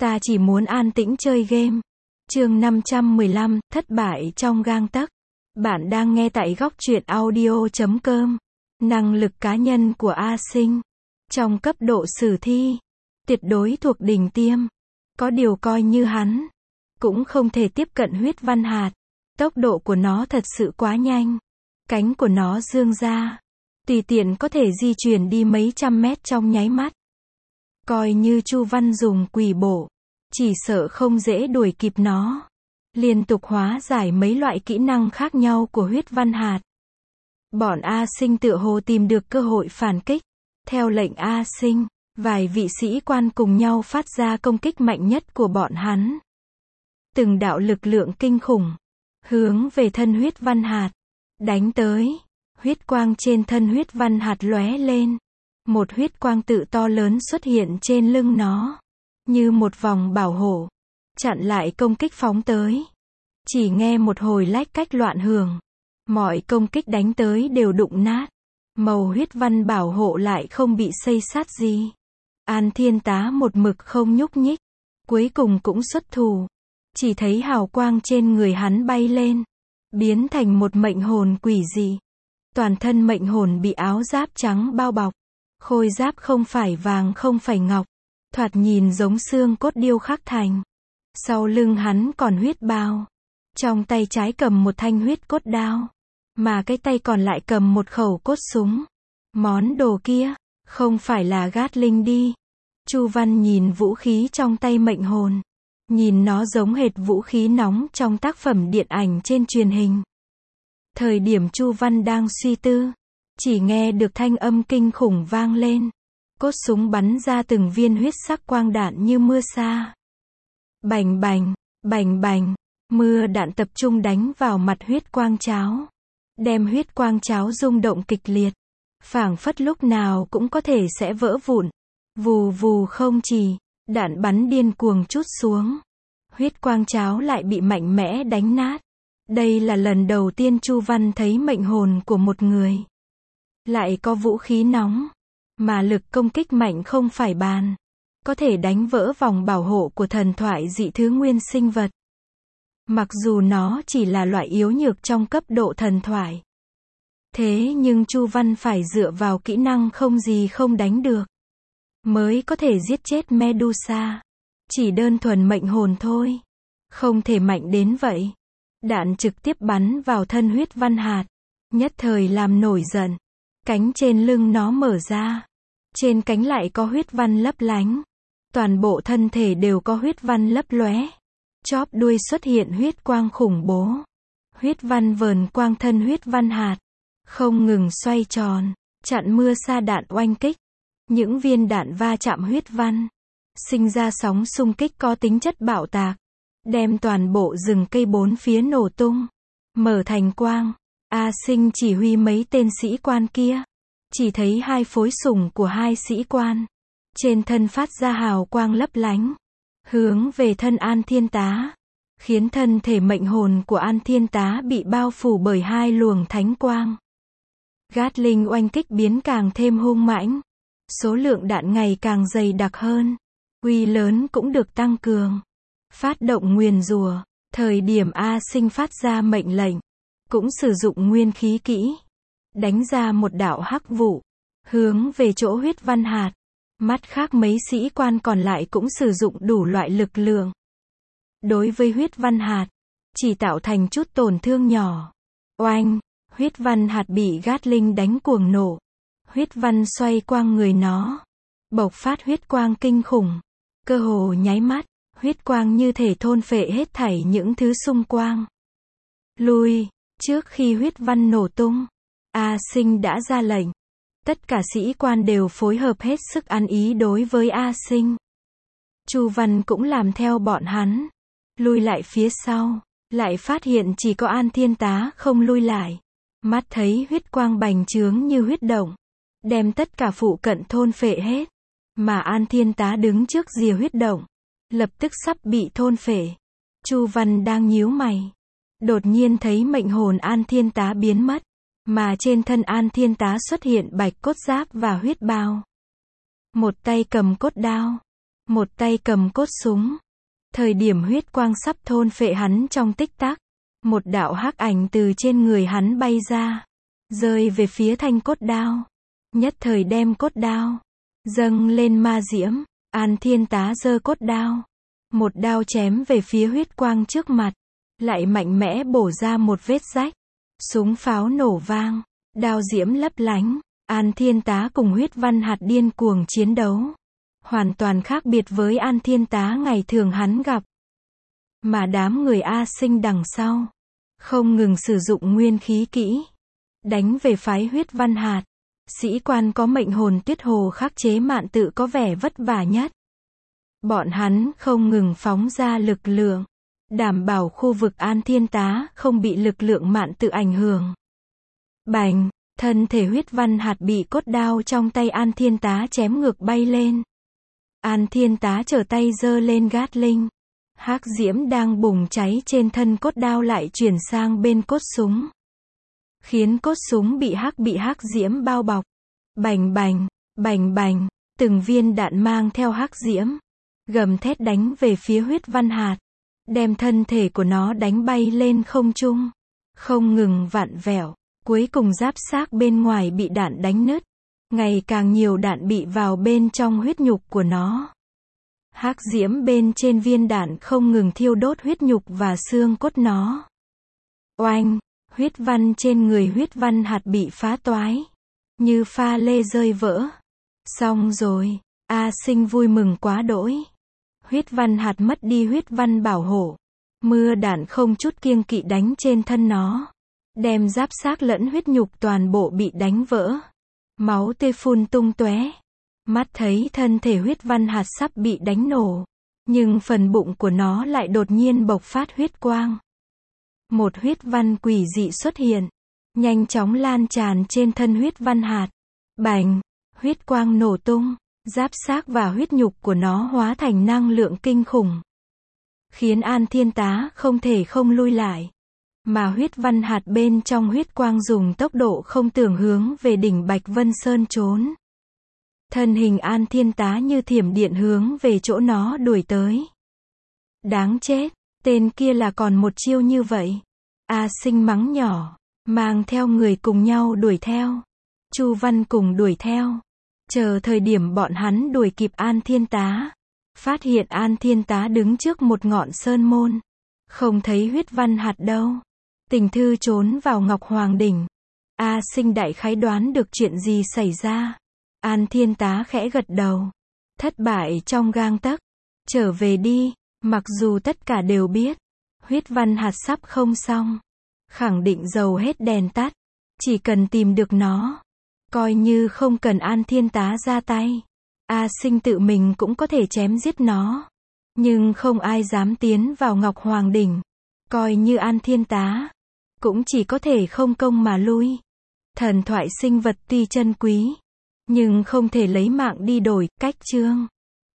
Ta chỉ muốn an tĩnh chơi game. Chương 515, thất bại trong gang tấc. Bạn đang nghe tại góc truyện audio.com. Năng lực cá nhân của A Sinh. Trong cấp độ sử thi, tuyệt đối thuộc đỉnh tiêm. Có điều coi như hắn, cũng không thể tiếp cận huyết văn hạt. Tốc độ của nó thật sự quá nhanh. Cánh của nó dương ra, tùy tiện có thể di chuyển đi mấy trăm mét trong nháy mắt. Coi như Chu Văn dùng quỷ bộ, chỉ sợ không dễ đuổi kịp nó. Liên tục hóa giải mấy loại kỹ năng khác nhau của huyết văn hạt. Bọn A Sinh tựa hồ tìm được cơ hội phản kích. Theo lệnh A Sinh, vài vị sĩ quan cùng nhau phát ra công kích mạnh nhất của bọn hắn. Từng đạo lực lượng kinh khủng, hướng về thân huyết văn hạt, đánh tới. Huyết quang trên thân huyết văn hạt lóe lên. Một huyết quang tự to lớn xuất hiện trên lưng nó, như một vòng bảo hộ, chặn lại công kích phóng tới. Chỉ nghe một hồi lách cách loạn hưởng, mọi công kích đánh tới đều đụng nát. Màu huyết văn bảo hộ lại không bị xây xát gì. An Thiên Tá một mực không nhúc nhích, cuối cùng cũng xuất thủ. Chỉ thấy hào quang trên người hắn bay lên, biến thành một mệnh hồn quỷ dị. Toàn thân mệnh hồn bị áo giáp trắng bao bọc. Khôi giáp không phải vàng không phải ngọc, thoạt nhìn giống xương cốt điêu khắc thành. Sau lưng hắn còn huyết bào. Trong tay trái cầm một thanh huyết cốt đao, mà cái tay còn lại cầm một khẩu cốt súng. Món đồ kia, không phải là Gatling đi. Chu Văn nhìn vũ khí trong tay mệnh hồn. Nhìn nó giống hệt vũ khí nóng trong tác phẩm điện ảnh trên truyền hình. Thời điểm Chu Văn đang suy tư, chỉ nghe được thanh âm kinh khủng vang lên. Cốt súng bắn ra từng viên huyết sắc quang đạn như mưa sa. Bành bành, bành bành, mưa đạn tập trung đánh vào mặt huyết quang cháo. Đem huyết quang cháo rung động kịch liệt. Phảng phất lúc nào cũng có thể sẽ vỡ vụn. Vù vù không chỉ, đạn bắn điên cuồng trút xuống. Huyết quang cháo lại bị mạnh mẽ đánh nát. Đây là lần đầu tiên Chu Văn thấy mệnh hồn của một người lại có vũ khí nóng, mà lực công kích mạnh không phải bàn. Có thể đánh vỡ vòng bảo hộ của thần thoại dị thứ nguyên sinh vật. Mặc dù nó chỉ là loại yếu nhược trong cấp độ thần thoại. Thế nhưng Chu Văn phải dựa vào kỹ năng không gì không đánh được, mới có thể giết chết Medusa. Chỉ đơn thuần mệnh hồn thôi, không thể mạnh đến vậy. Đạn trực tiếp bắn vào thân huyết văn hạt, nhất thời làm nổi giận. Cánh trên lưng nó mở ra, trên cánh lại có huyết văn lấp lánh. Toàn bộ thân thể đều có huyết văn lấp lóe. Chóp đuôi xuất hiện huyết quang khủng bố. Huyết văn vờn quang thân huyết văn hạt, không ngừng xoay tròn, chặn mưa sa đạn oanh kích. Những viên đạn va chạm huyết văn, sinh ra sóng xung kích có tính chất bạo tạc, đem toàn bộ rừng cây bốn phía nổ tung, mở thành quang. A Sinh chỉ huy mấy tên sĩ quan kia, chỉ thấy hai phối sủng của hai sĩ quan, trên thân phát ra hào quang lấp lánh, hướng về thân An Thiên Tá, khiến thân thể mệnh hồn của An Thiên Tá bị bao phủ bởi hai luồng thánh quang. Gatling oanh kích biến càng thêm hung mãnh, số lượng đạn ngày càng dày đặc hơn, uy lớn cũng được tăng cường. Phát động nguyền rủa, thời điểm A Sinh phát ra mệnh lệnh, cũng sử dụng nguyên khí kỹ, đánh ra một đạo hắc vụ, hướng về chỗ huyết văn hạt. Mắt khác mấy sĩ quan còn lại cũng sử dụng đủ loại lực lượng. Đối với huyết văn hạt, chỉ tạo thành chút tổn thương nhỏ. Oanh, huyết văn hạt bị Gatling đánh cuồng nổ. Huyết văn xoay quang người nó, bộc phát huyết quang kinh khủng. Cơ hồ nháy mắt, huyết quang như thể thôn phệ hết thảy những thứ xung quanh. Lui, trước khi huyết văn nổ tung, A Sinh đã ra lệnh. Tất cả sĩ quan đều phối hợp hết sức ăn ý đối với A Sinh. Chu Văn cũng làm theo bọn hắn. Lui lại phía sau, lại phát hiện chỉ có An Thiên Tá không lui lại. Mắt thấy huyết quang bành trướng như huyết động, đem tất cả phụ cận thôn phệ hết. Mà An Thiên Tá đứng trước rìa huyết động, lập tức sắp bị thôn phệ. Chu Văn đang nhíu mày, đột nhiên thấy mệnh hồn An Thiên Tá biến mất. Mà trên thân An Thiên Tá xuất hiện bạch cốt giáp và huyết bào. Một tay cầm cốt đao, một tay cầm cốt súng. Thời điểm huyết quang sắp thôn phệ hắn trong tích tắc, một đạo hắc ảnh từ trên người hắn bay ra, rơi về phía thanh cốt đao. Nhất thời đem cốt đao dâng lên ma diễm. An Thiên Tá giơ cốt đao, một đao chém về phía huyết quang trước mặt, lại mạnh mẽ bổ ra một vết rách. Súng pháo nổ vang, đao diễm lấp lánh. An Thiên Tá cùng huyết văn hạt điên cuồng chiến đấu, hoàn toàn khác biệt với An Thiên Tá ngày thường hắn gặp. Mà đám người A Sinh đằng sau, không ngừng sử dụng nguyên khí kỹ, đánh về phái huyết văn hạt. Sĩ quan có mệnh hồn Tuyết Hồ khắc chế mạn tự có vẻ vất vả nhất. Bọn hắn không ngừng phóng ra lực lượng, đảm bảo khu vực An Thiên Tá không bị lực lượng mạn tự ảnh hưởng. Bành, thân thể huyết văn hạt bị cốt đao trong tay An Thiên Tá chém ngược bay lên. An Thiên Tá trở tay giơ lên Gatling. Hắc diễm đang bùng cháy trên thân cốt đao lại chuyển sang bên cốt súng, khiến cốt súng bị hắc diễm bao bọc. Bành bành, bành bành, từng viên đạn mang theo hắc diễm, gầm thét đánh về phía huyết văn hạt, đem thân thể của nó đánh bay lên không trung, không ngừng vặn vẹo, cuối cùng giáp xác bên ngoài bị đạn đánh nứt, ngày càng nhiều đạn bị vào bên trong huyết nhục của nó. Hắc diễm bên trên viên đạn không ngừng thiêu đốt huyết nhục và xương cốt nó. Oanh, huyết văn trên người huyết văn hạt bị phá toái, như pha lê rơi vỡ. Xong rồi, A Sinh vui mừng quá đỗi. Huyết văn hạt mất đi huyết văn bảo hộ, mưa đạn không chút kiêng kỵ đánh trên thân nó, đem giáp xác lẫn huyết nhục toàn bộ bị đánh vỡ, máu tươi phun tung tóe. Mắt thấy thân thể huyết văn hạt sắp bị đánh nổ, nhưng phần bụng của nó lại đột nhiên bộc phát huyết quang. Một huyết văn quỷ dị xuất hiện, nhanh chóng lan tràn trên thân huyết văn hạt. Bành, huyết quang nổ tung, giáp xác và huyết nhục của nó hóa thành năng lượng kinh khủng, khiến An Thiên Tá không thể không lui lại. Mà huyết văn hạt bên trong huyết quang dùng tốc độ không tưởng hướng về đỉnh Bạch Vân Sơn trốn. Thân hình An Thiên Tá như thiểm điện hướng về chỗ nó đuổi tới. Đáng chết, tên kia là còn một chiêu như vậy. A Sinh mắng nhỏ, mang theo người cùng nhau đuổi theo. Chu Văn cùng đuổi theo. Chờ thời điểm bọn hắn đuổi kịp An Thiên Tá, phát hiện An Thiên Tá đứng trước một ngọn sơn môn, không thấy huyết văn hạt đâu. Tình thư trốn vào Ngọc Hoàng đỉnh. A Sinh đại khái đoán được chuyện gì xảy ra. An Thiên Tá khẽ gật đầu. Thất bại trong gang tấc. Trở về đi, mặc dù tất cả đều biết, huyết văn hạt sắp không xong, khẳng định dầu hết đèn tắt, chỉ cần tìm được nó, coi như không cần An Thiên Tá ra tay, A Sinh tự mình cũng có thể chém giết nó. Nhưng không ai dám tiến vào Ngọc Hoàng đỉnh, coi như An Thiên Tá, cũng chỉ có thể không công mà lui. Thần thoại sinh vật tuy chân quý, nhưng không thể lấy mạng đi đổi. Cách chương